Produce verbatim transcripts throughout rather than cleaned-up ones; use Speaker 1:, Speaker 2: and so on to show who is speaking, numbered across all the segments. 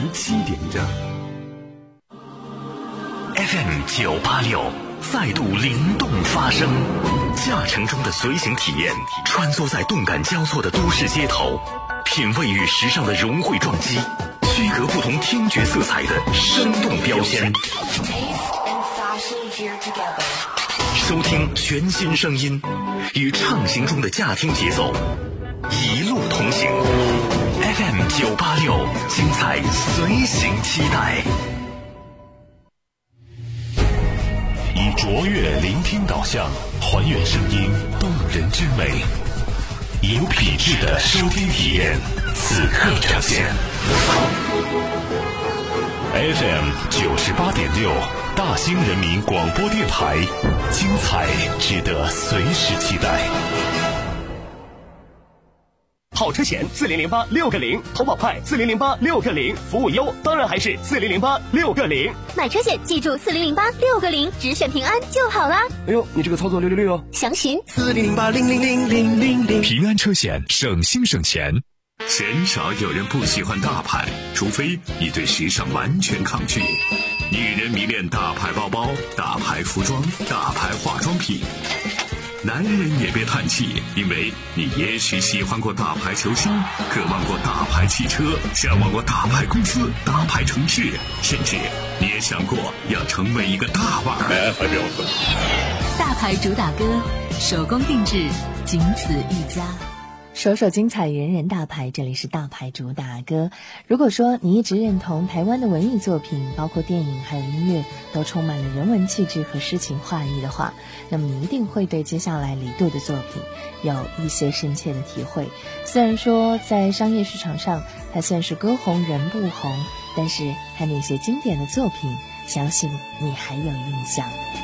Speaker 1: 七点整。
Speaker 2: F M 九八六再度灵动发声，驾乘中的随行体验，穿梭在动感交错的都市街头，品味与时尚的融汇撞击，区隔不同听觉色彩的生动标签。收听全新声音，与畅行中的驾听节奏一路同行。F M 九八六，精彩随行期待。以卓越聆听导向，还原声音动人之美，有品质的收听体验，此刻呈现。F M 九十八点六，大兴人民广播电台，精彩值得随时期待。
Speaker 3: 好车险四零零八六个零，投保快四零零八六个零，服务优当然还是四零零八六个零。
Speaker 4: 买车险记住四零零八六个零，只选平安就好啦。
Speaker 3: 哎呦，你这个操作六六六哦！
Speaker 4: 详询
Speaker 5: 四零零八零零零零零零。
Speaker 2: 平安车险，省心省钱。
Speaker 1: 鲜少有人不喜欢大牌，除非你对时尚完全抗拒。女人迷恋大牌包包、大牌服装、大牌化妆品。男人也别叹气，因为你也许喜欢过大牌球星，渴望过大牌汽车，向往过大牌公司、大牌城市，甚至你也想过要成为一个大腕儿。还标准。
Speaker 6: 大牌主打歌，手工定制，仅此一家。
Speaker 7: 首首精彩，人人大牌，这里是大牌主打歌。如果说你一直认同台湾的文艺作品，包括电影还有音乐，都充满了人文气质和诗情画意的话，那么你一定会对接下来李杜的作品有一些深切的体会。虽然说在商业市场上他算是歌红人不红，但是他那些经典的作品，相信你还有印象。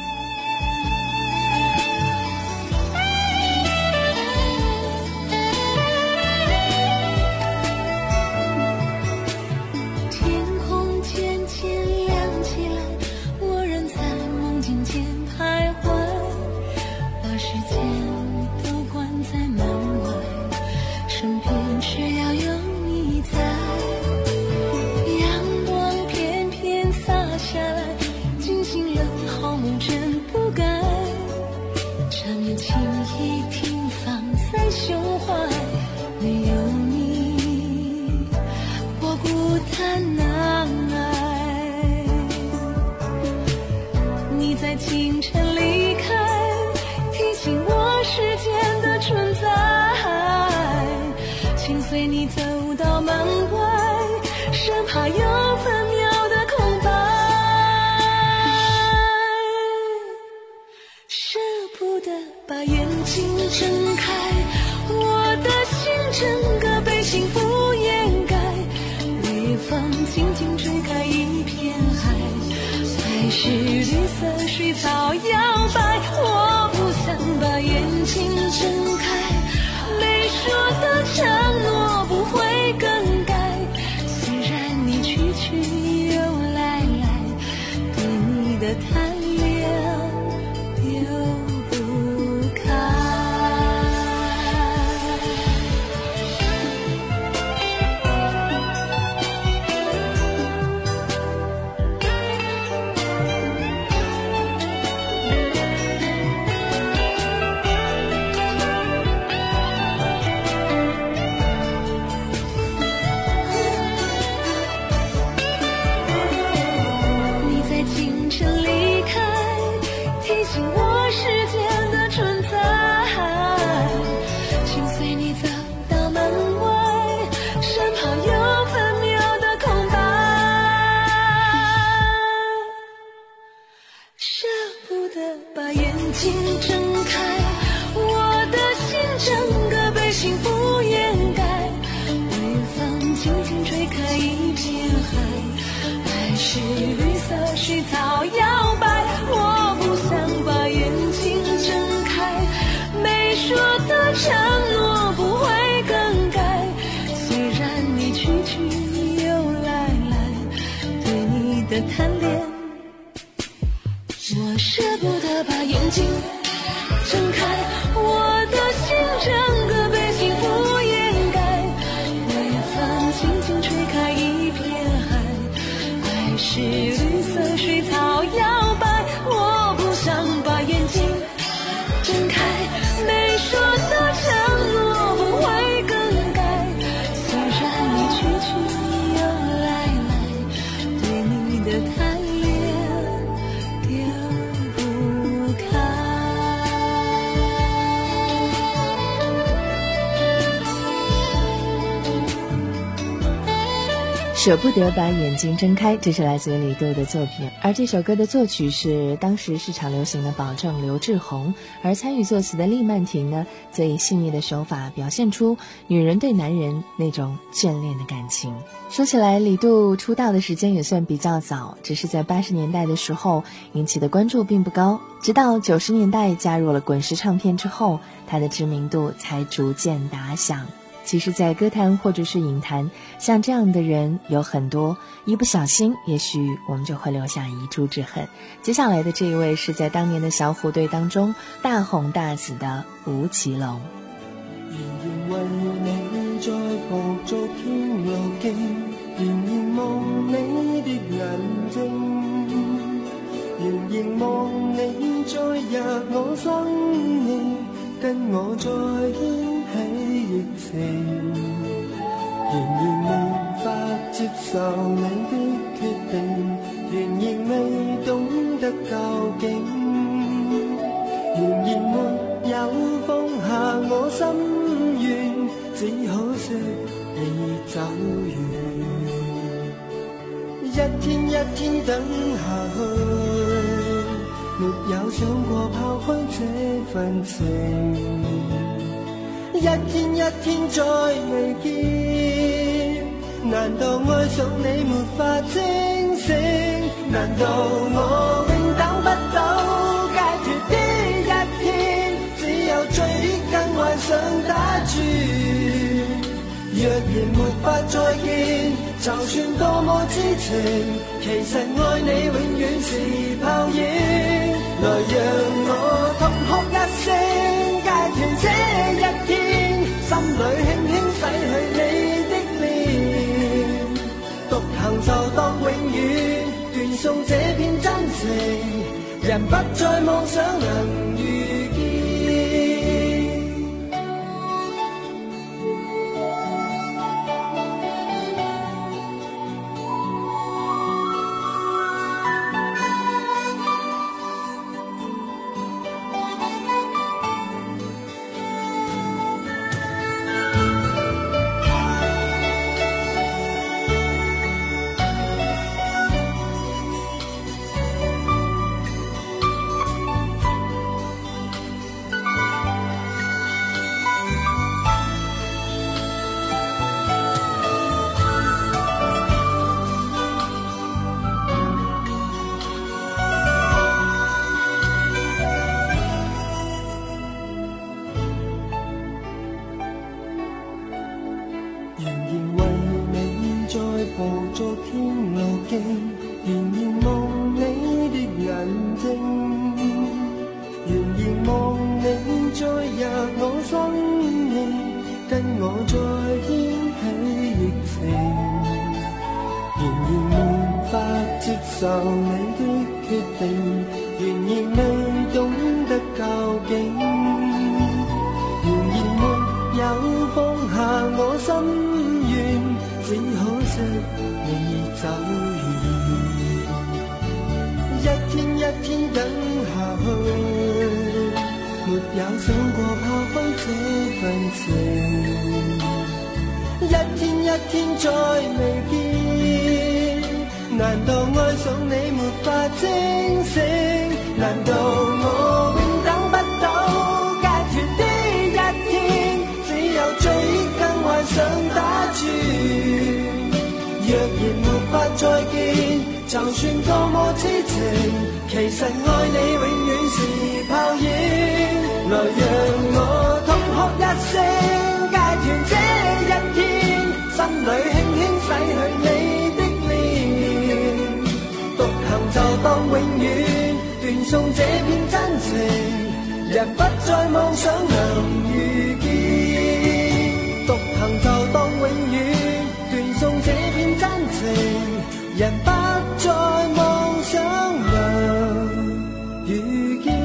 Speaker 8: 我舍不得把眼睛睁开，我的心整个被幸福掩盖，微风轻轻吹开一片海， 还是绿色水草摇摆，我不想把眼睛睁开，没说的承诺不会更改，虽然你去去又来来，对你的贪恋丢不开。
Speaker 7: 舍不得把眼睛睁开，这是来自于李杜的作品，而这首歌的作曲是当时市场流行的保证刘志宏，而参与作词的厉曼婷呢，则以细腻的手法表现出女人对男人那种眷恋的感情。说起来，李杜出道的时间也算比较早，只是在八十年代的时候引起的关注并不高，直到九十年代加入了滚石唱片之后，他的知名度才逐渐打响。其实在歌坛或者是影坛，像这样的人有很多，一不小心也许我们就会留下一柱之痕。接下来的这一位是在当年的小虎队当中大红大紫的吴奇隆。
Speaker 5: 仍然為你在步逐天路徑，仍然望你的眼睛，仍然望你再入我生命，跟我再掀起疫情，仍然無法接受你的決定，仍然未懂得究竟，仍然沒有放下我心願，只可惜你走遠，一天一天等下去，沒有想過拋開這份情，一天一天再未見，難道愛上你沒法清醒？難道我永等不到解脫的一天？只有追憶跟幻想打轉，若然沒法再見，就算多麼痴情，其實愛你永遠是泡影。來讓我痛哭一聲，解脫這一天，心裏輕輕洗去你的臉，獨行就當永遠，斷送這片真情，人不再妄想能遇見。人不再妄想能遇見，獨行就當永遠，斷送這片真情， 人不再妄想能遇見。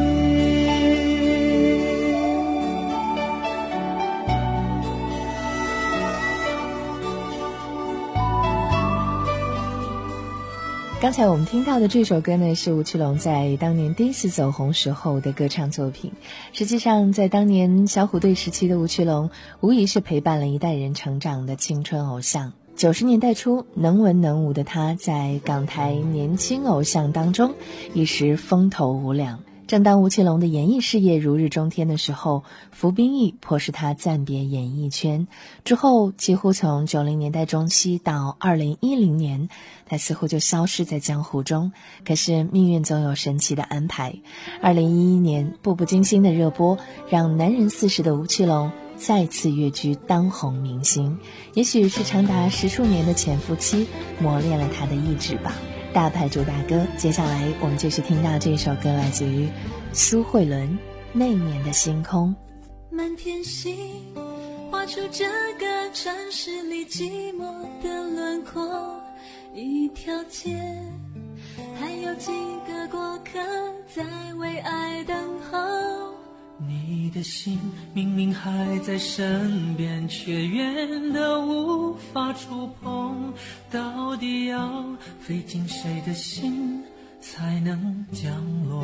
Speaker 7: 刚才我们听到的这首歌呢，是吴奇隆在当年第一次走红时候的歌唱作品。实际上在当年小虎队时期的吴奇隆无疑是陪伴了一代人成长的青春偶像。九十年代初能文能武的他在港台年轻偶像当中一时风头无两。正当吴奇隆的演艺事业如日中天的时候，服兵役迫使他暂别演艺圈。之后几乎从九零年代中期到二零一零年，他似乎就消失在江湖中。可是命运总有神奇的安排。二零一一年步步惊心的热播，让男人四十的吴奇隆再次跃居当红明星。也许是长达十数年的潜伏期磨练了他的意志吧。大牌主打歌，接下来我们继续听到这首歌，来自于苏慧伦《那年的星空》。
Speaker 8: 满天星画出这个城市里寂寞的轮廓，一条街还有几个过客在为爱等候。
Speaker 9: 你的心明明还在身边，却远得无法触碰，到底要飞进谁的心才能降落？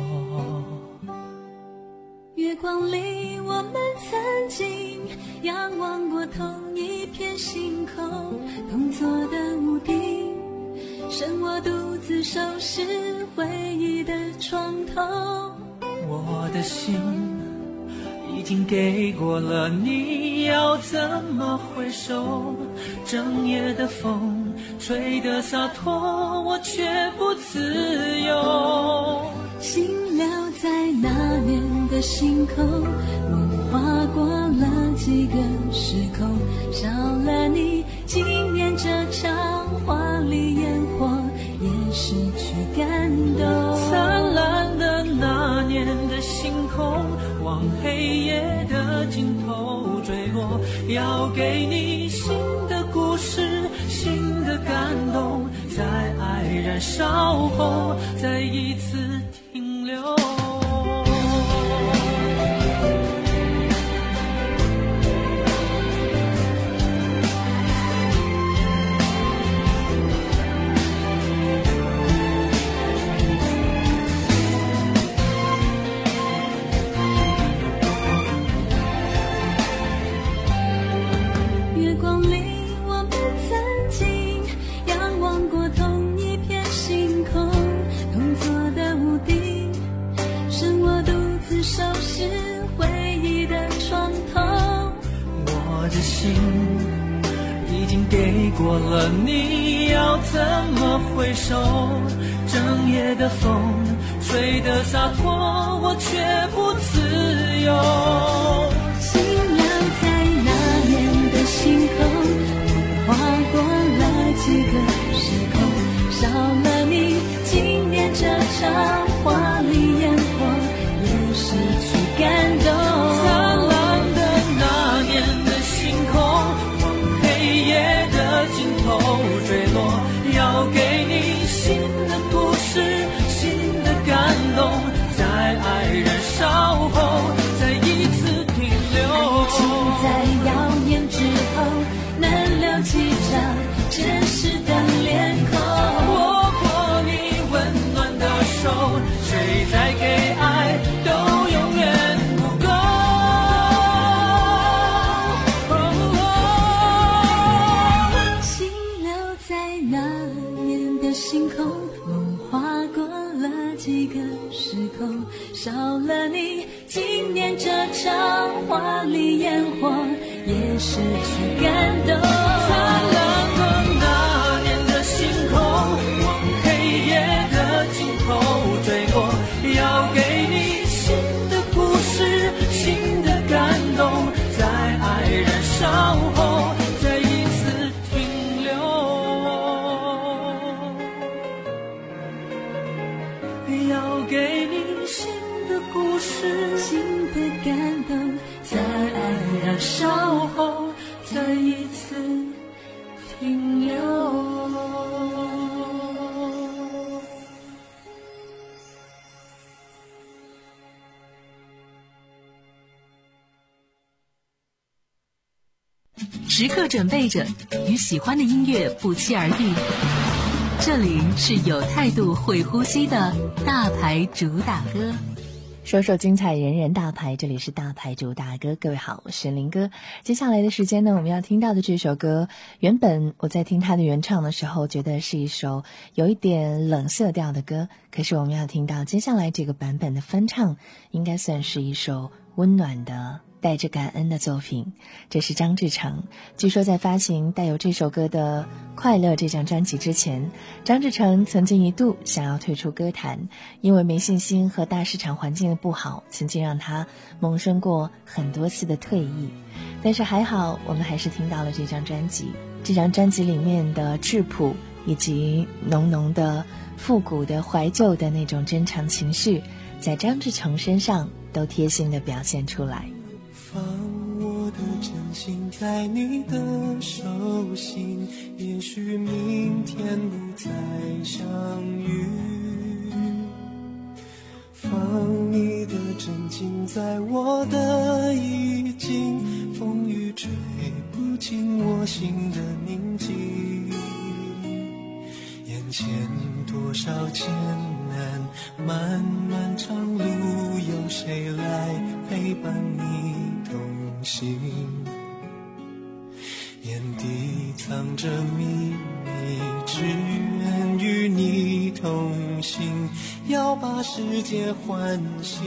Speaker 8: 月光里我们曾经仰望过同一片星空，同坐的屋顶，剩我独自收拾回忆的床头。
Speaker 9: 我的心已经给过了你，要怎么回首？整夜的风吹得洒脱，我却不自由。
Speaker 8: 心留在那年的星空，梦划过了几个时空，少了你，今年这场华丽烟火也失去感动。
Speaker 9: 灿烂的那年的星空，往黑夜的尽头坠落，要给你新的故事，新的感动，在爱燃烧后再一次停留。给过了你，要怎么回首？整夜的风吹得洒脱，我却不自由。
Speaker 8: 心留在那年的星空，划过了几个时空，少了你，今年这场华丽烟火也失去感动。
Speaker 9: 灿烂的那年的星空，夜的尽头坠落，要给你新的故事，新的感动，在爱燃烧后再一次停留。
Speaker 8: 请在耀眼之后能留几张真实的脸孔，
Speaker 9: 握过你温暖的手，谁在给爱都永远不够。
Speaker 8: 星空，梦划过了几个时空，少了你，今年这场华丽烟火也失去感动。
Speaker 9: 灿烂的那年的星空，往黑夜的尽头坠落，要给你新的故事，新的感动，在爱燃烧后再一次停留。要给你新的故事，
Speaker 8: 新的感动，在爱燃烧后再一次停留。
Speaker 6: 时刻准备着与喜欢的音乐不期而遇。这里是有态度会呼吸的大牌主打歌，
Speaker 7: 说说精彩人人大牌，这里是大牌主打歌。各位好，我是林哥。接下来的时间呢，我们要听到的这首歌，原本我在听它的原唱的时候觉得是一首有一点冷色调的歌，可是我们要听到接下来这个版本的翻唱，应该算是一首温暖的带着感恩的作品。这是张志成。据说在发行带有这首歌的《快乐》这张专辑之前，张志成曾经一度想要退出歌坛，因为没信心和大市场环境的不好，曾经让他萌生过很多次的退役。但是还好，我们还是听到了这张专辑。这张专辑里面的质朴以及浓浓的复古的怀旧的那种珍藏情绪，在张志成身上都贴心地表现出来。
Speaker 5: 放我的真心在你的手心，也许明天不再相遇。放你的真情在我的衣襟，风雨吹不进我心的宁静。眼前多少艰难，漫漫长路，有谁来陪伴你同行？眼底藏着秘密，只愿与你同行，要把世界唤醒。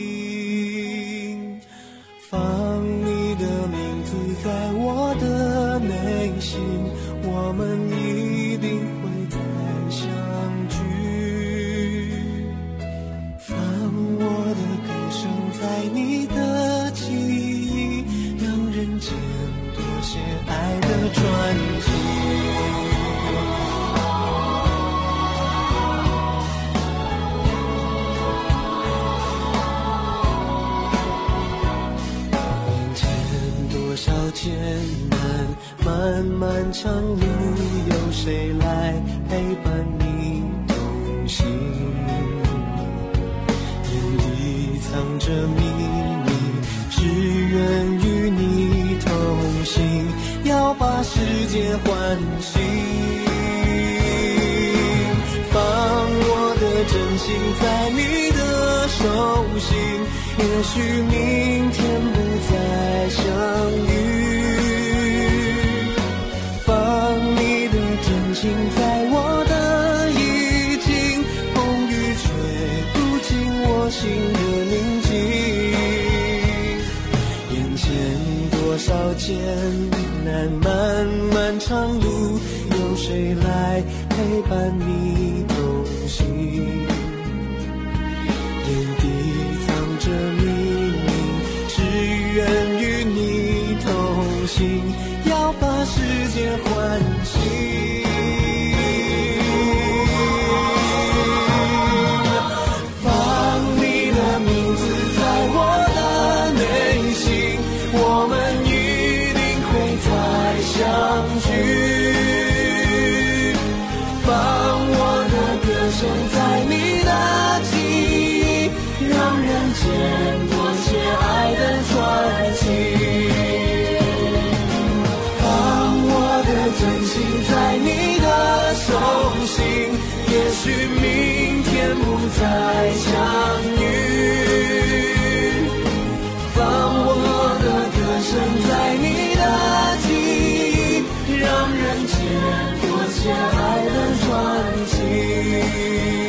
Speaker 5: 放你的名字在我的内心，我们一定会再相聚。放我的歌声在你的记忆，让人间多些爱的传奇。眼前多少艰难，漫漫长路，有谁来陪伴你同行？眼底藏着秘密，只愿与你同行，要把世界唤醒。放我的真心在你的手心，也许明天不再相遇。放你的真情在我的衣襟，风雨吹不进我心的宁静。眼前多少艰难，漫漫长路，有谁来陪伴你同行？眼底藏着秘密，只愿与你同行，要把世界唤醒。放你的名字在我的内心，我们一定会再相聚。放我的歌声在你的记忆，让人间多些爱的传奇。放我的真心在你的手心，也许明天不再相遇。放我的歌声在你的记忆，让人间多些爱的传奇。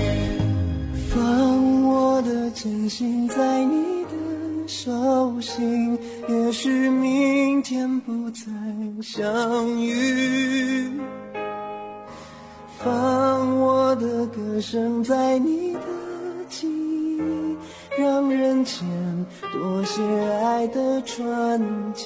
Speaker 5: 放我的真心在你的手心，也许明天不再相遇。放我的歌声在你的记忆，让人间多些爱的传奇。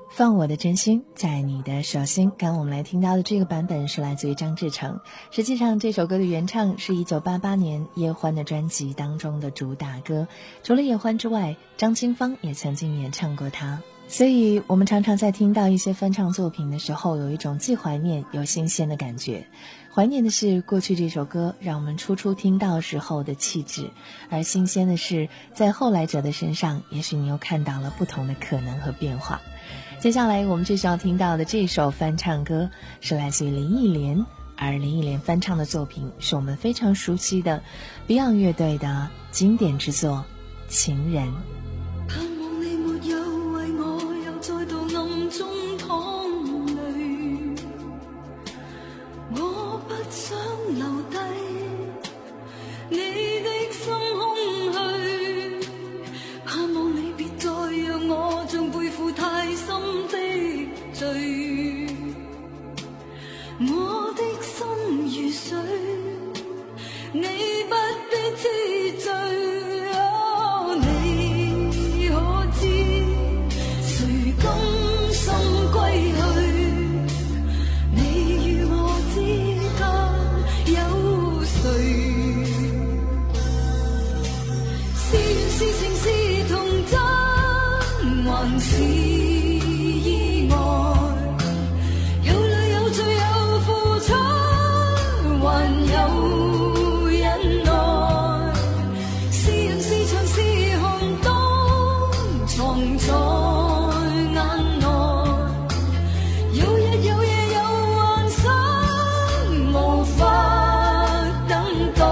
Speaker 7: 放我的真心在你的手心。刚刚我们来听到的这个版本是来自于张志成，实际上这首歌的原唱是一九八八年叶欢的专辑当中的主打歌，除了叶欢之外，张清芳也曾经演唱过它。所以我们常常在听到一些翻唱作品的时候，有一种既怀念又新鲜的感觉。怀念的是过去这首歌让我们初初听到时候的气质，而新鲜的是在后来者的身上，也许你又看到了不同的可能和变化。接下来我们最需要听到的这首翻唱歌是来自于林忆莲，而林忆莲翻唱的作品是我们非常熟悉的 Beyond 乐队的经典之作《情人》。
Speaker 8: 盼望你沒有為我又再度暗中淌淚，我不想留低你的心空虛，盼望你別再讓我像背負太深的罪，我的心如水，你不必知罪。是意外，有淚有罪有付出，還有忍耐，是人是牆是寒冬，藏在眼內，有日有夜有幻想，無法等待。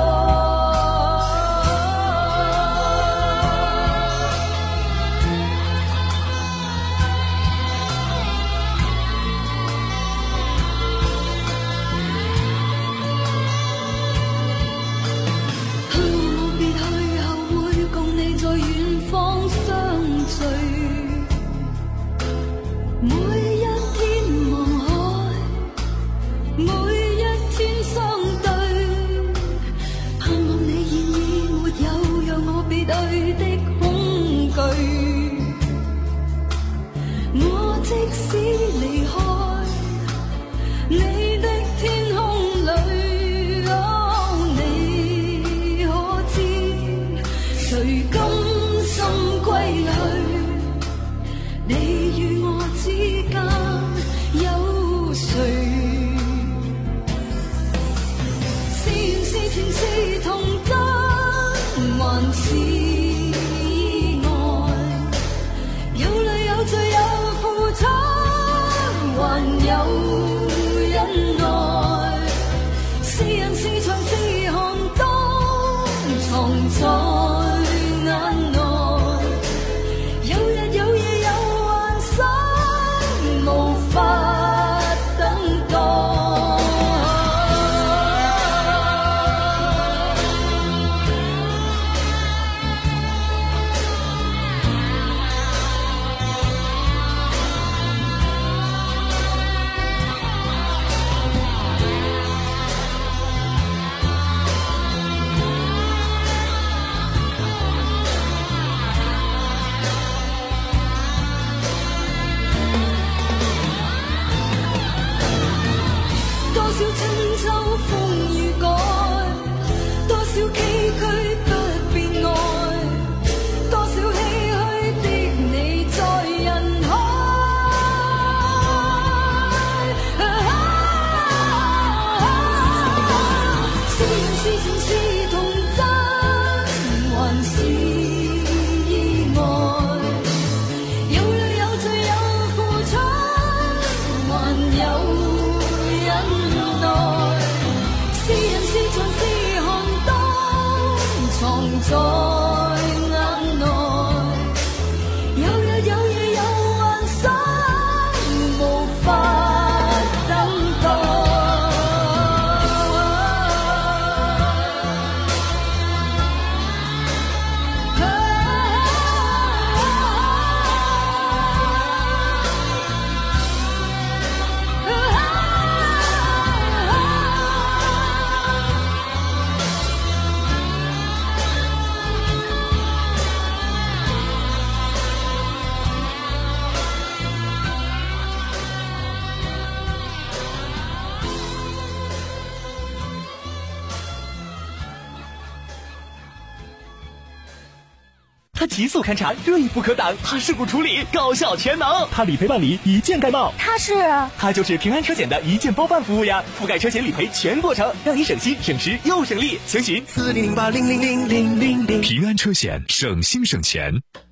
Speaker 3: 它极速勘查，热力不可挡；它事故处理高效全能；它理赔办理一键盖帽。
Speaker 4: 它是？
Speaker 3: 它就是平安车险的一键包办服务呀，覆盖车险理赔全过程，让你省心省时又省力。详询四零零八零零零零零零。
Speaker 1: 平安车险，省心省钱。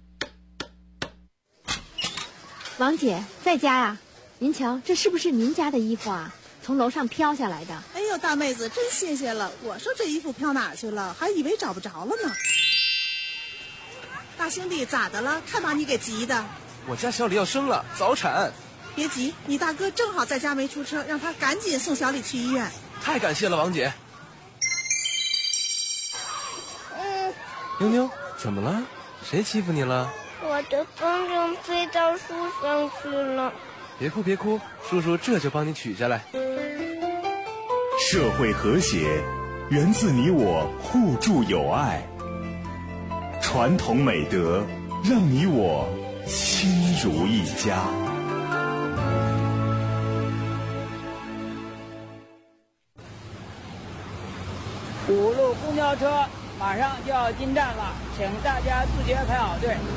Speaker 10: 王姐在家呀？您瞧，这是不是您家的衣服啊？从楼上飘下来的。
Speaker 11: 哎呦，大妹子真新鲜了！我说这衣服飘哪去了，还以为找不着了呢。大兄弟，咋的了？看把你给急的。
Speaker 12: 我家小李要生了，早产。
Speaker 11: 别急，你大哥正好在家没出车，让他赶紧送小李去医院。
Speaker 12: 太感谢了，王姐。
Speaker 13: 嗯，
Speaker 12: 妞妞，怎么了？谁欺负你了？
Speaker 13: 我的风筝飞到树上去了。
Speaker 12: 别哭别哭，叔叔这就帮你取下来。
Speaker 14: 社会和谐源自你我互助友爱，传统美德让你我亲如一家。
Speaker 15: 五路公交车马上就要进站了，请大家自觉排好队。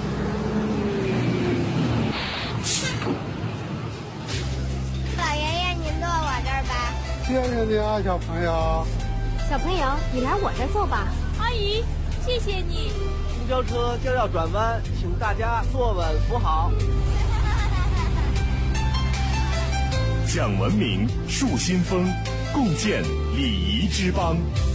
Speaker 13: 老爷爷，您坐我这儿吧。
Speaker 16: 谢谢你啊，小朋友。
Speaker 10: 小朋友，你来我这儿坐吧。
Speaker 17: 阿姨，谢谢你。
Speaker 18: 公交车就要转弯，请大家坐稳扶好。
Speaker 14: 讲文明，树新风，共建礼仪之邦。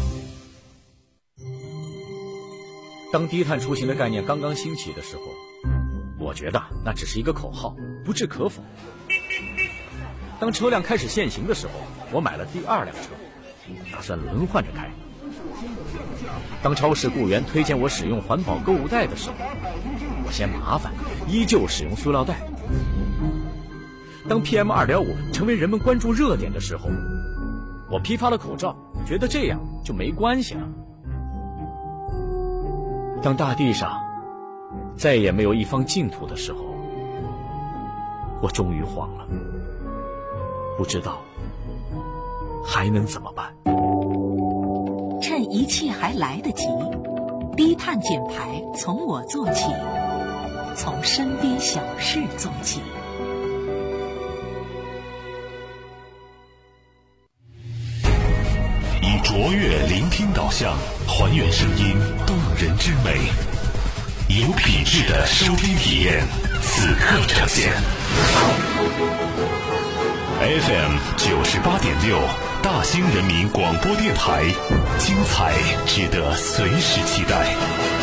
Speaker 19: 当低碳出行的概念刚刚兴起的时候，我觉得那只是一个口号，不置可否。当车辆开始限行的时候，我买了第二辆车，打算轮换着开。当超市雇员推荐我使用环保购物袋的时候，我嫌麻烦，依旧使用塑料袋。当 P M 二点五 成为人们关注热点的时候，我批发了口罩，觉得这样就没关系了。当大地上再也没有一方净土的时候，我终于慌了，不知道还能怎么办。
Speaker 6: 趁一切还来得及，低碳减排从我做起，从身边小事做起。
Speaker 1: 以卓越聆听导向，还原声音动人之美，有品质的收听体验，此刻呈现。F M 九十八点六，大兴人民广播电台，精彩值得随时期待。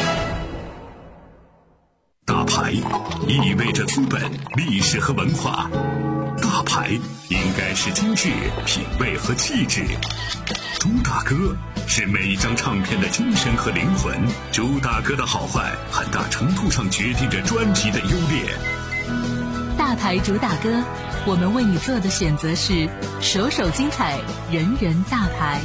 Speaker 1: 大牌意味着资本、历史和文化，大牌应该是精致、品味和气质。朱大哥是每一张唱片的精神和灵魂，朱大哥的好坏很大程度上决定着专辑的优劣。
Speaker 6: 大牌朱大哥，我们为你做的选择是首首精彩，人人大牌。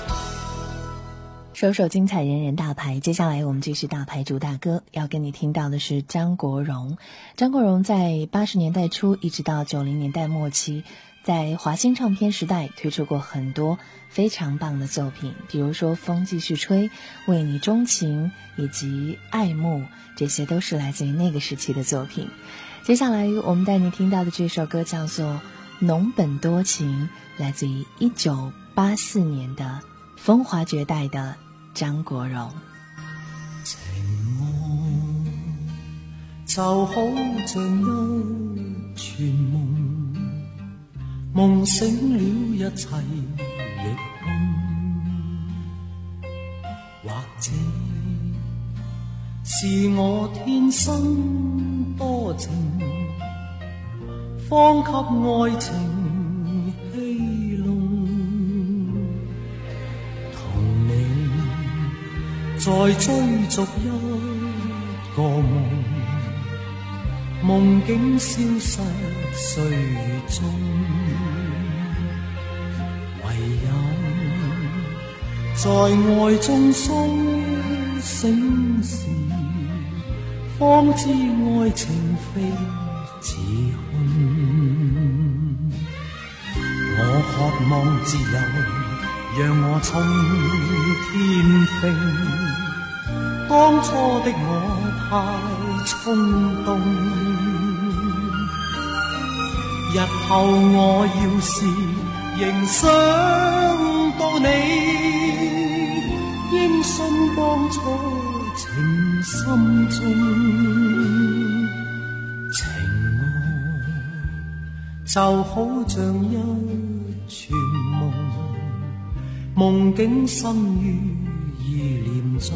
Speaker 7: 首首精彩，人人大牌。接下来我们继续大牌主大哥，要跟你听到的是张国荣。张国荣在八十年代初一直到九零年代末期，在华星唱片时代推出过很多非常棒的作品，比如说《风继续吹》、《为你钟情》以及《爱慕》，这些都是来自于那个时期的作品。接下来我们带你听到的这首歌叫做《浓本多情》，来自于一九八四年的风华绝代的張國榮。
Speaker 5: 情夢就好像一串夢，夢醒了一切亦空，或者是我天生多情，方給愛情戲弄，同你再追逐一個夢，夢境消失歲月中，唯有在愛中甦醒時，方知愛情非自控。我渴望自由，讓我衝天飛，當初的我太衝動。日後我要是仍想到你，應信當初情深中，情愛就好像一串夢，夢境生於意念中。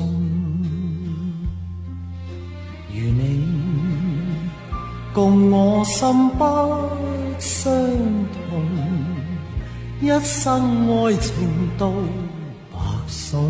Speaker 5: 如你共我心不相同，一生愛情都白送。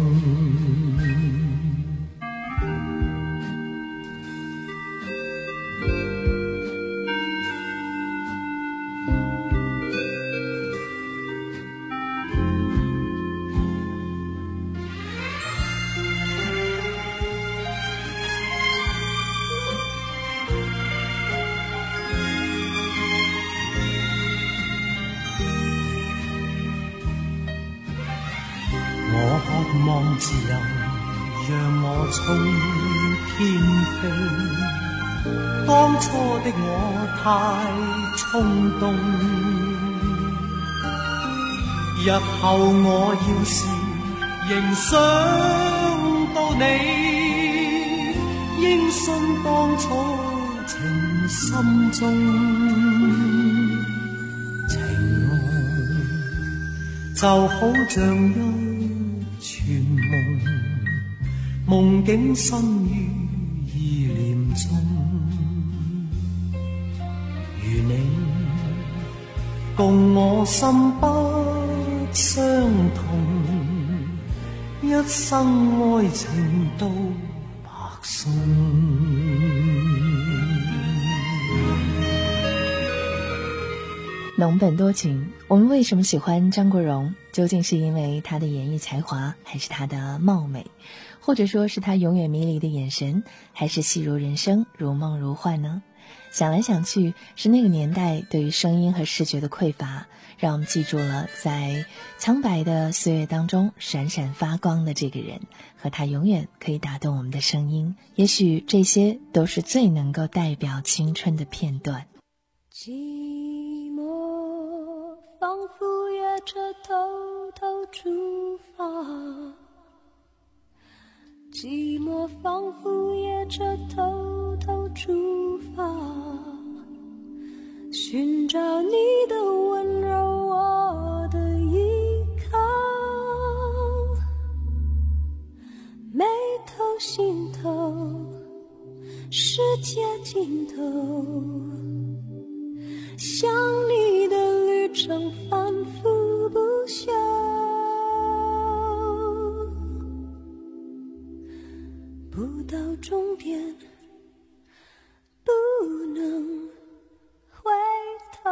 Speaker 5: 我渴望自由，讓我衝天飛。當初的我太衝動，日後我要是仍想到你，應信當初情深中。情愛就好像一串夢，夢境生於意念中。如你共我心不相同，一生愛情都白送。
Speaker 7: 浓本多情，我们为什么喜欢张国荣？究竟是因为他的演绎才华，还是他的貌美，或者说是他永远迷离的眼神，还是戏如人生，如梦如幻呢？想来想去，是那个年代对于声音和视觉的匮乏，让我们记住了在苍白的岁月当中闪闪发光的这个人，和他永远可以打动我们的声音。也许这些都是最能够代表青春的片段。
Speaker 8: 寂寞仿佛也着偷偷出发，寂寞仿佛也着偷偷出发，寻找你的温柔，我的依靠，眉头心头世界尽头，想你的旅程反复不休，不到终点不能回头。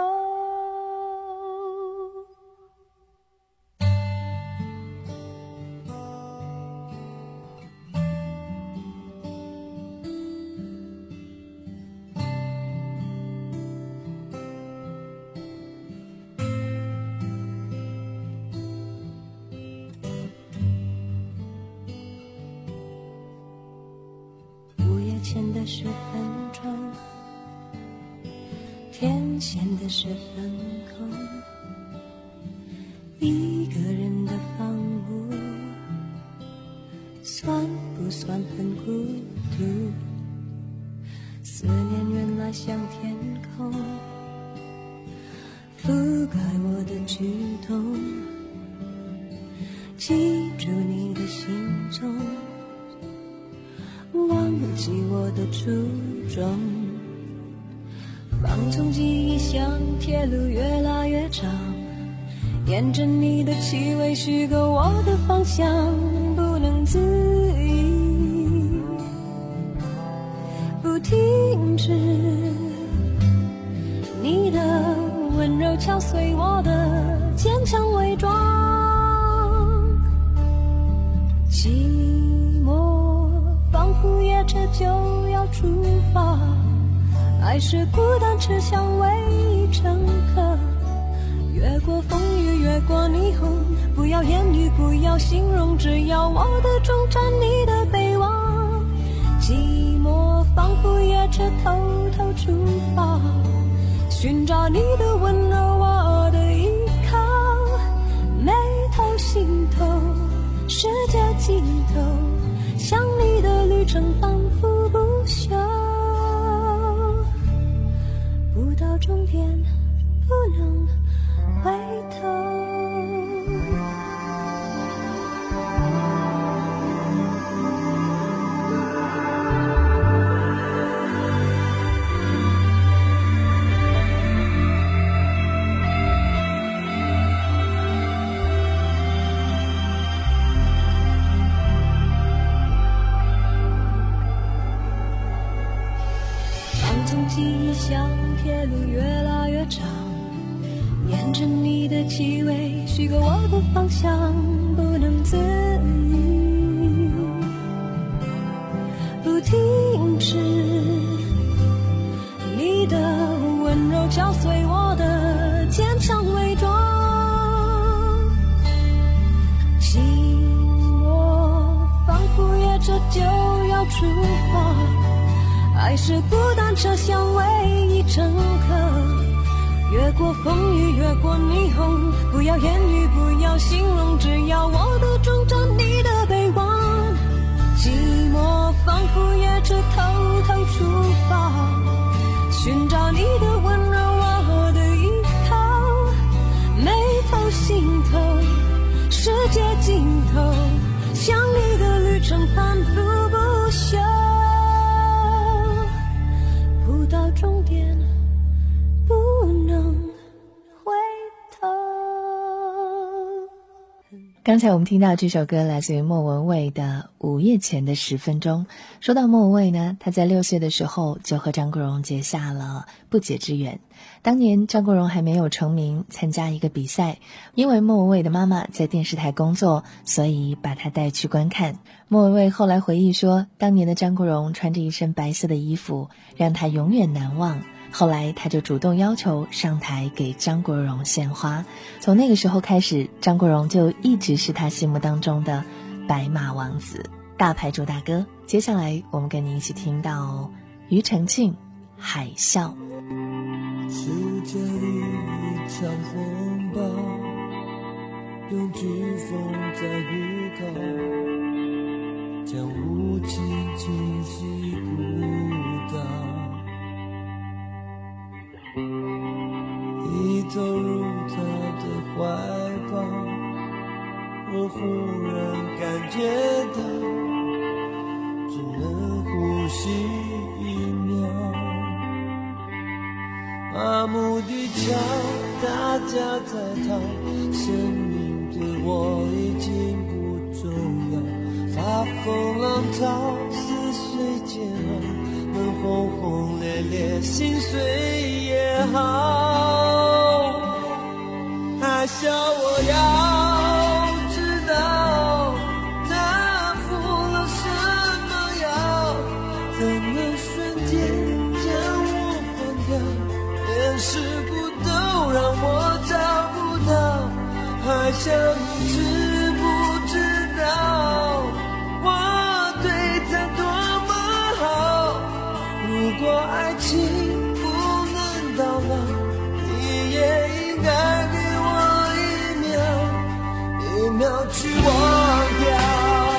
Speaker 8: 前的十分钟，天显得十分空，一个人的房屋算不算很孤独？思念原来像天空，覆盖我的举动，记住你的行踪，忘记我的初衷，放纵记忆像铁路越拉越长，沿着你的气味虚构我的方向，不能自已，不停止，你的温柔敲碎我的坚强伪装，寂寞仿佛也这就要出发，爱是孤单吃香味乘客，越过风雨越过霓虹，不要言语不要形容，只要我的钟站你的背望，寂寞寞仿佛也只偷偷出发，寻找你的温柔，我的依靠，眉头心头，世界尽头，想你的旅程反复不休，不到终点不能回头。记忆像铁路越拉越长，沿着你的气味虚构我的方向，不能自已，不停止。你的温柔敲碎我的坚强伪装，寂寞仿佛也这就要出发，爱是孤单车厢唯一乘客，越过风雨，越过霓虹，不要言语，不要形容，只要我的终站，你的臂弯。寂寞仿佛也只偷偷出发，寻找你的温柔，我的依靠，眉头心头，世界尽头，想你的旅程反复不休，到终点不能回头。
Speaker 7: 刚才我们听到这首歌来自于莫文蔚的《午夜前的十分钟》。说到莫文蔚呢，她在六岁的时候就和张国荣结下了不解之缘。当年张国荣还没有成名，参加一个比赛，因为莫文蔚的妈妈在电视台工作，所以把她带去观看。莫文蔚后来回忆说，当年的张国荣穿着一身白色的衣服，让她永远难忘。后来她就主动要求上台给张国荣献花，从那个时候开始，张国荣就一直是她心目当中的白马王子。大牌主打歌，接下来我们跟你一起听到庾澄庆海啸。
Speaker 5: 世界里一场风暴，用飓风在预告，将无情侵袭孤岛。一走入他的怀抱，我忽然感觉到，只能呼吸一秒。麻木地瞧大家在逃，生命对我已经不重要。发疯浪潮似水煎熬，能轰轰烈烈心碎也好。海啸我要知道，它付了什么药，怎能瞬间将我放掉，连事故都让我找不到。海啸你知不知道，我对他多么好。如果爱情不能到老，你也应该给我一秒，一秒去忘掉。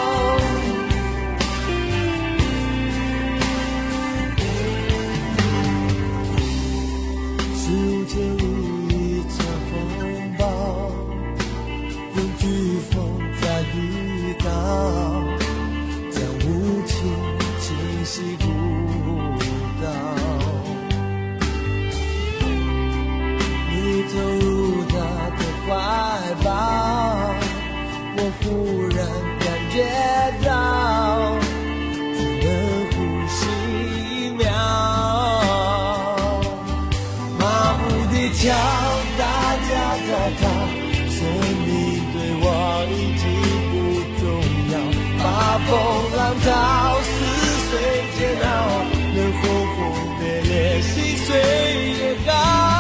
Speaker 5: 世界里一场风暴，用飓风在预告，将无情侵袭孤岛。你走入他的怀抱，我忽然感觉到，只能呼吸一秒。麻木地瞧大家在逃，生命对我已经不重要。发疯浪潮似水煎熬，能轰轰烈烈心碎也好。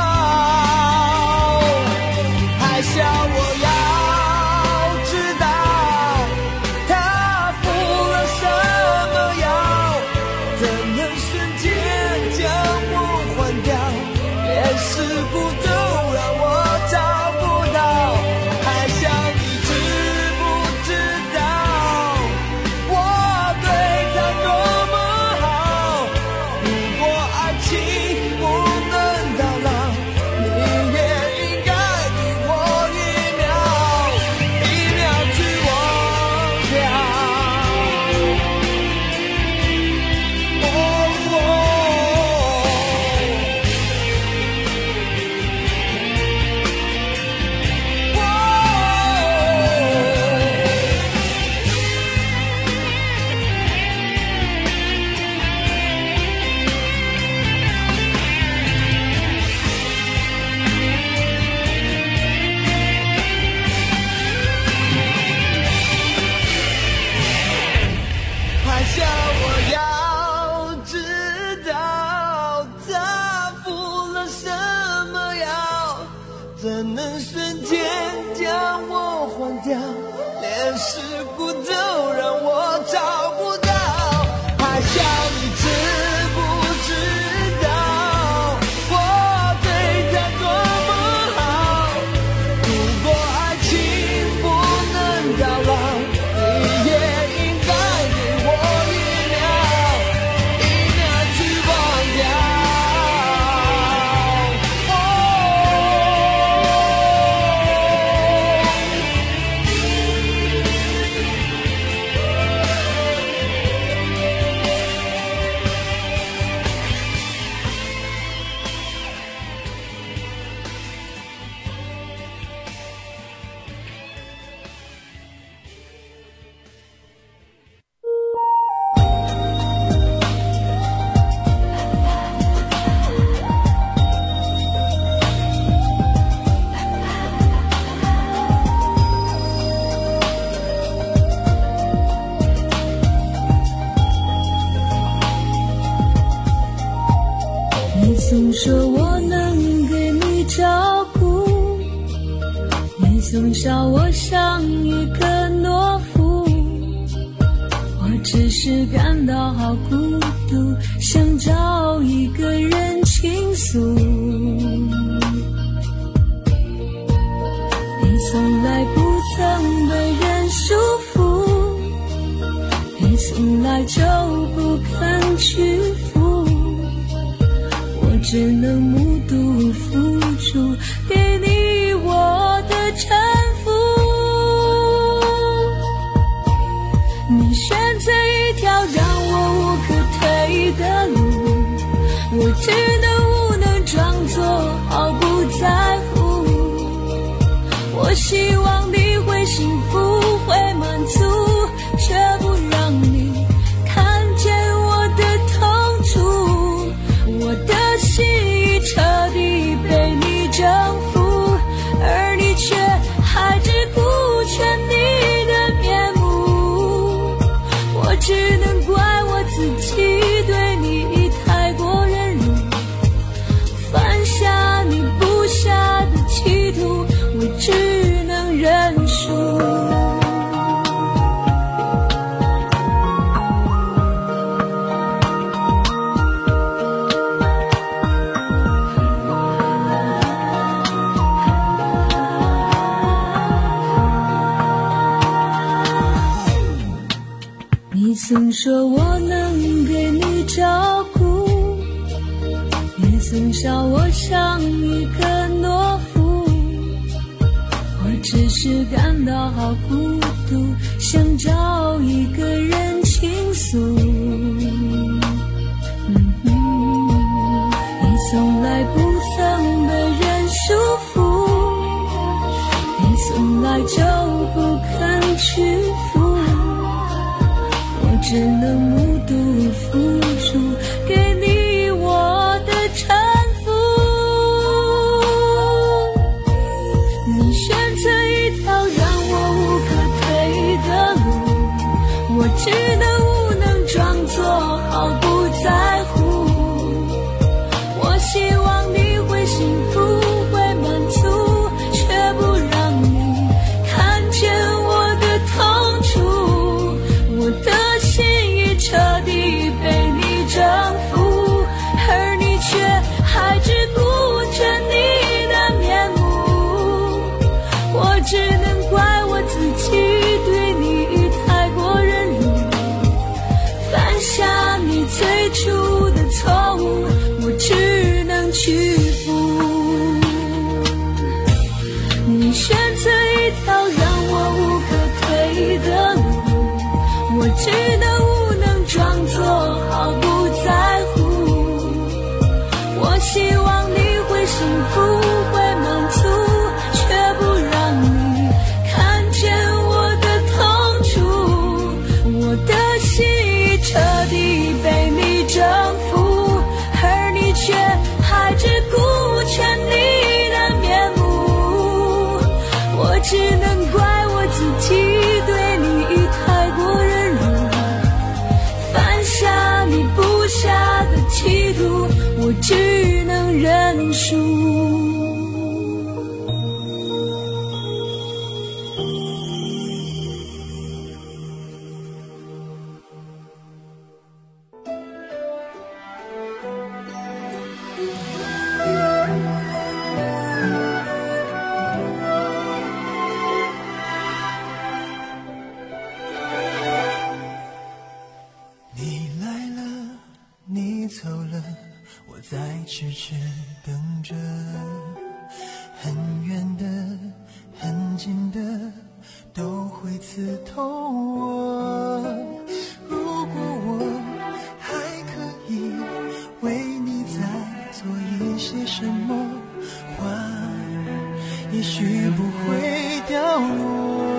Speaker 5: 海啸我要知道，它付了什么药，怎怎能瞬间将我换掉？连事故都让我找不到，还想你知不知道我对他多么好？如果爱情不能到老，你也应该给我一秒，一秒去忘掉。
Speaker 8: 你总说我能给你照顾，你总笑我像一个懦夫，我只是感到好孤独，想找一个人倾诉。你从来不曾被人束缚，你从来就不肯屈服，只能目睹付出给你我的臣服。你选择一条让我无可退的路，我只能无能装作毫不在乎。我希望你会幸福会满足，却不让你看见我的痛楚。我的心已彻底被你征服，而你却还只顾全你的面目。我只能怪我自己对你太过忍辱，犯下你布下的企图，我只能认输。你总说我能给你照顾，你总笑我像一个懦夫，我只是感到好孤独，想找一个人倾诉。嗯嗯，你从来不曾被人束缚，你从来就不肯屈服，只能目睹付出给你我的臣服。你选择一条让我无可退的路，我只能无能装作毫不在乎。我希望你会幸福会满足，却不让你看见我的痛楚。我的彻底被你征服，而你却还只顾着你的面目。我只能怪我自己对你太过忍辱，犯下你最初的错误，我只能屈服。你选择一条让我无可退的路，我只能装作毫不在乎。我希望你会幸福会满足，却不让你看见我的痛楚。我的心已彻底被你征服，而你却还只顾全你的面目。我只能怪我自己对你太过忍辱，你布下的企图，我只能认输。
Speaker 5: 花也许不会掉落。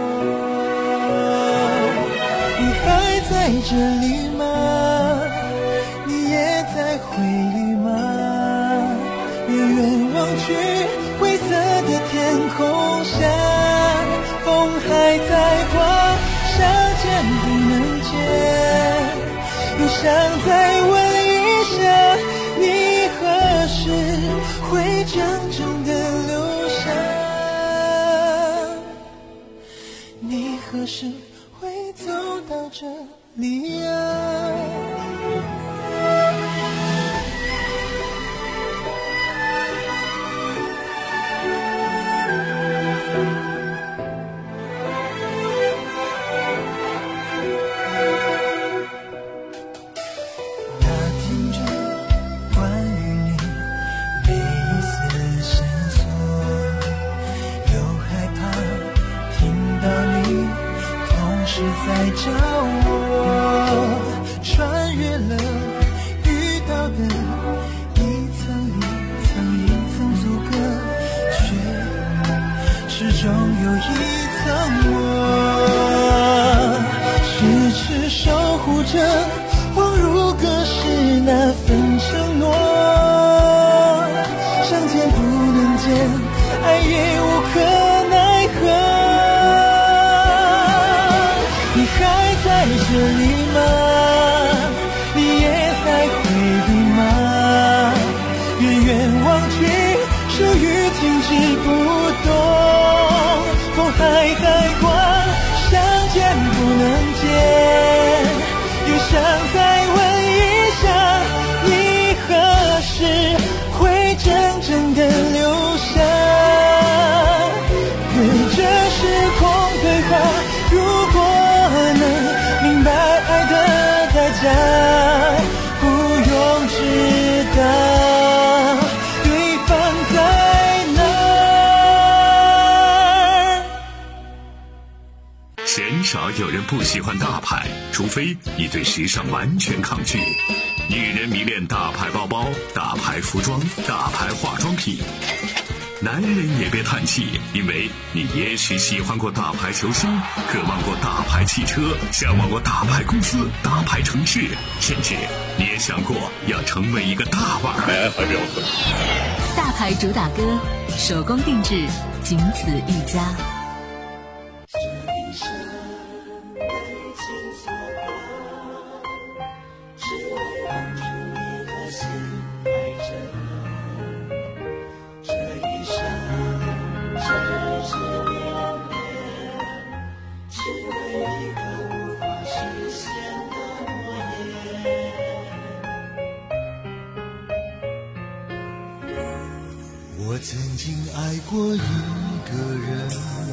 Speaker 5: 你还在这里吗？你也在回忆吗？远远望去，灰色的天空下，风还在刮，相见不能见，又想再问一下，你何时会真正的留下？你何时会走到这里啊？在找我，穿越了遇到的一层一层一层阻隔，却始终有一层我，痴痴守护着，恍如隔世那份承诺，相见不能见，爱也无可奈何。在这里吗？你也在回忆吗？远远望去，手语停止不动，风还在刮，相见不能见，又想再问一下，你何时会真正的留下？对着时空对话，如果能明白爱的代价，不用知道对方在哪儿。
Speaker 1: 鲜少有人不喜欢大牌，除非你对时尚完全抗拒。女人迷恋大牌包包、大牌服装、大牌化妆品。男人也别叹气，因为你也许喜欢过大牌球星，渴望过大牌汽车，向往过大牌公司、大牌城市，甚至你也想过要成为一个大腕儿。
Speaker 6: 大牌主打歌，手工定制，仅此一家。
Speaker 5: 我曾经爱过一个人，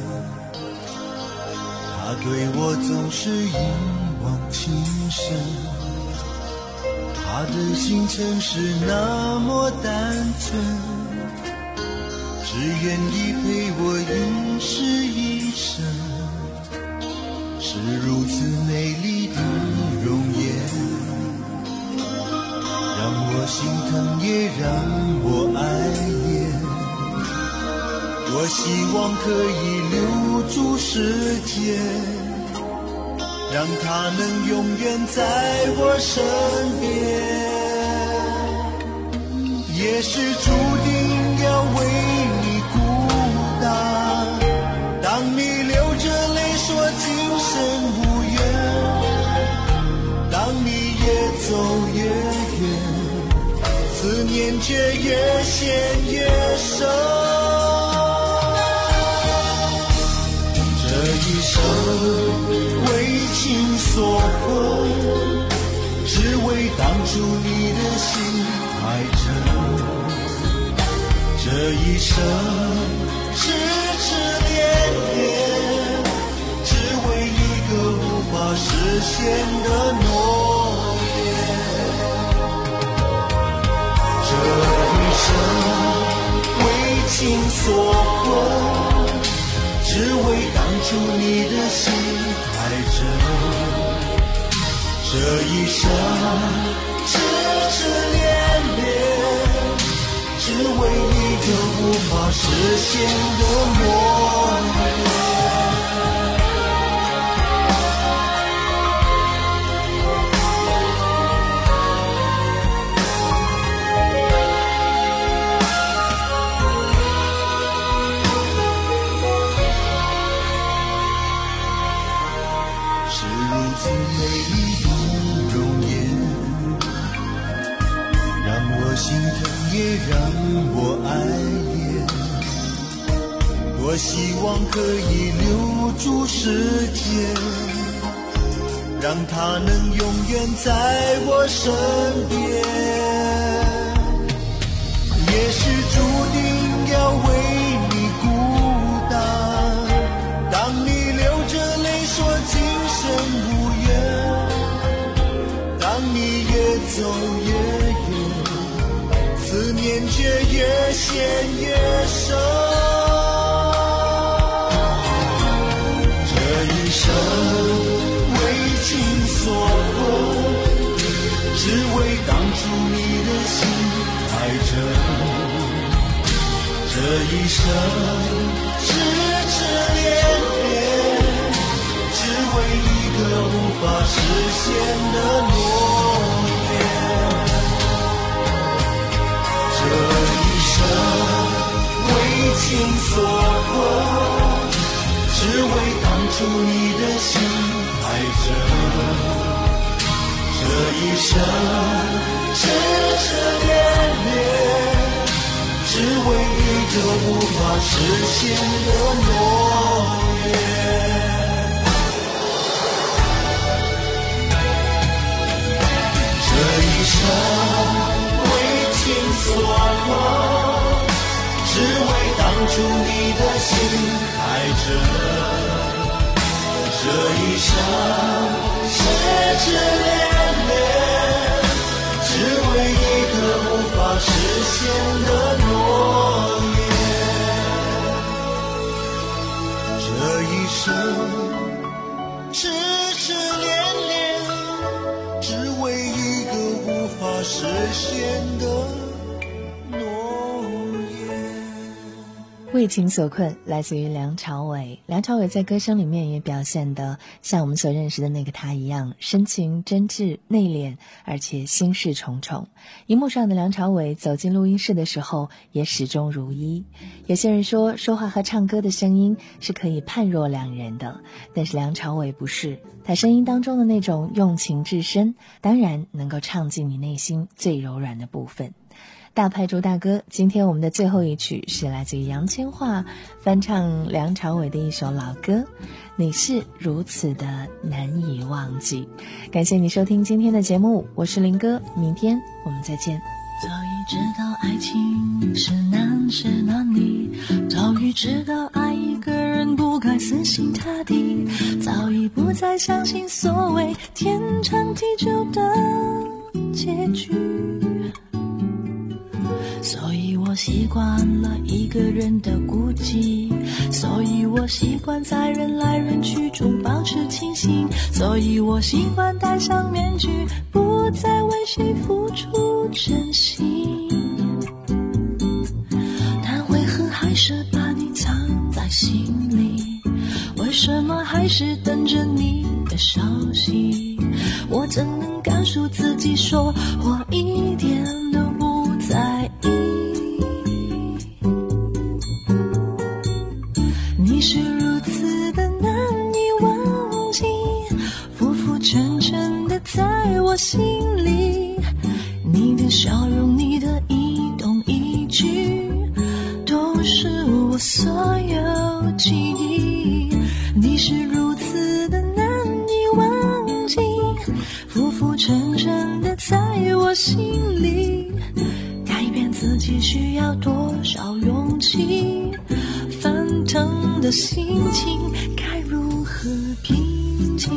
Speaker 5: 他对我总是一往情深，他的心诚是那么单纯，只愿意陪我一世一生，是如此美丽的容颜，让我心疼也让我爱恋。我希望可以留住时间，让它能永远在我身边。也是注定要为你孤单，当你流着泪说今生无缘，当你越走越远，思念却越陷越深。这一生为情所困，只为当初你的心太真。这一生痴痴恋恋，只为一个无法实现的诺言。这一生为情所困，只为当初你的心太真。这一生痴痴恋恋，只为一个无法实现的诺言。是如此美丽的容颜，让我心疼也让我爱恋。多希望可以留住时间，让它能永远在我身边。也是注定要为你孤单，当你流着泪说今生无缘，当你越走越远，思念却越陷越深。这一生为情所困，只为当初你的心太真。这一生痴痴恋恋，只为一个无法实现的诺言。这一生为情所困，只为当初你的心太真。这一生痴痴恋恋，只为一个无法实现的诺言。这一生为情所困，只为当初你的心太真。这一生痴痴恋恋，只为一个无法实现的诺言。这一生痴痴恋恋，只为一个无法实现的诺言。
Speaker 7: 为情所困来自于梁朝伟。梁朝伟在歌声里面也表现得像我们所认识的那个他一样，深情真挚内敛，而且心事重重。荧幕上的梁朝伟走进录音室的时候也始终如一。有些人说说话和唱歌的声音是可以判若两人的，但是梁朝伟不是，他声音当中的那种用情至深，当然能够唱进你内心最柔软的部分。大牌主大哥，今天我们的最后一曲是来自于杨千嬅翻唱梁朝伟的一首老歌，你是如此的难以忘记。感谢你收听今天的节目，我是林哥，明天我们再见。
Speaker 8: 早已知道爱情是难是难离，早已知道爱一个人不该死心塌地，早已不再相信所谓天长地久的结局。所以我习惯了一个人的孤寂，所以我习惯在人来人去中保持清醒，所以我习惯戴上面具，不再为谁付出真心。但为何还是把你藏在心里？为什么还是等着你的消息？我怎能告诉自己说我一点都不在意？你是如此的难以忘记，浮浮沉沉的在我心里，你的笑容，你的一动一举，都是我所有记忆。你是如此的难以忘记，浮浮沉沉的在我心里，改变自己需要多少勇气？翻腾的心情该如何平静？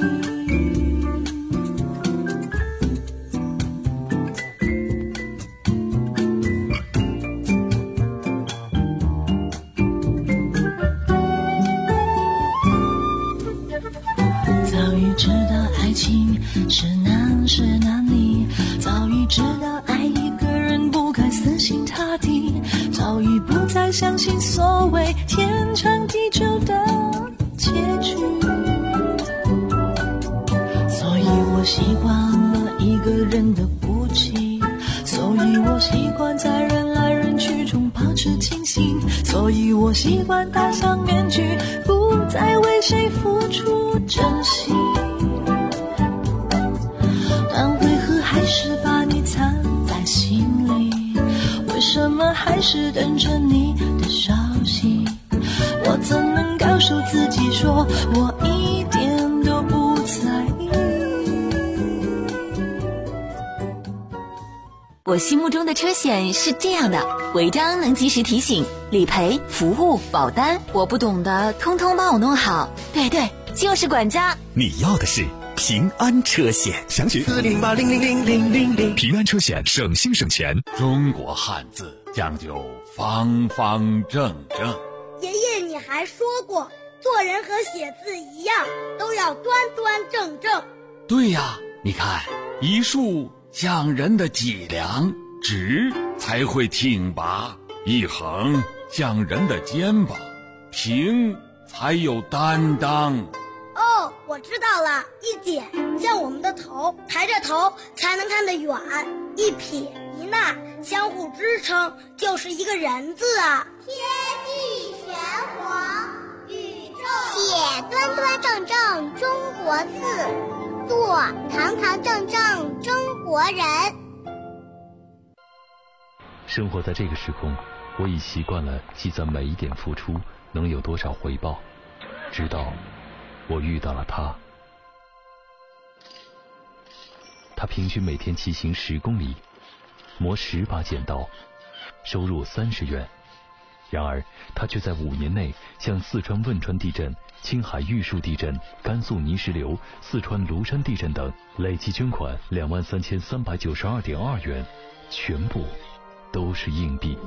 Speaker 8: 早已知道爱情是难是难离，早已知道爱一个人不该死心塌地，早已不再相信所谓天长地久的结局。所以我习惯了一个人的孤寂，所以我习惯在人来人去中保持清醒，所以我习惯戴上面具，不再为谁付出真心。但为何还是把你藏在心里？为什么还是等着你的消息？我怎能告诉自己说我一点都不在意？
Speaker 6: 我心目中的车险是这样的：违章能及时提醒，理赔、服务、保单，我不懂的通通帮我弄好。对对，就是管家。
Speaker 2: 你要的是平安车险，详询四零八零零零零零零。平安车险，省心省钱。
Speaker 20: 中国汉字讲究方方正正。
Speaker 13: 爷爷，你还说过，做人和写字一样，都要端端正正。
Speaker 20: 对呀，你看，一竖像人的脊梁，直才会挺拔；一横像人的肩膀，平才有担当。
Speaker 13: 哦，我知道了，一点像我们的头，抬着头才能看得远；一撇一捺相互支撑，就是一个人字啊。
Speaker 21: 天地玄黄，宇宙写端端正正中国字，做堂堂正正中国人。
Speaker 22: 生活在这个时空，我已习惯了计算每一点付出能有多少回报，直到我遇到了他。他平均每天骑行十公里，磨十把剪刀，收入三十元。然而他却在五年内向四川汶川地震、青海玉树地震、甘肃泥石流、四川庐山地震等累计捐款两万三千三百九十二点二元，全部都是硬币。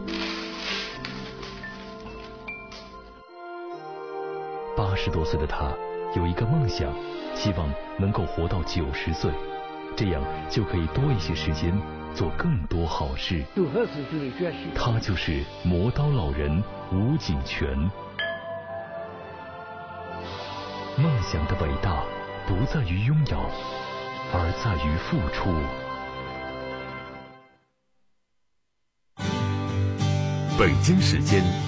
Speaker 22: 八十多岁的他有一个梦想，希望能够活到九十岁，这样就可以多一些时间做更多好事。他就是磨刀老人吴景全。梦想的伟大不在于拥有，而在于付出。
Speaker 1: 北京时间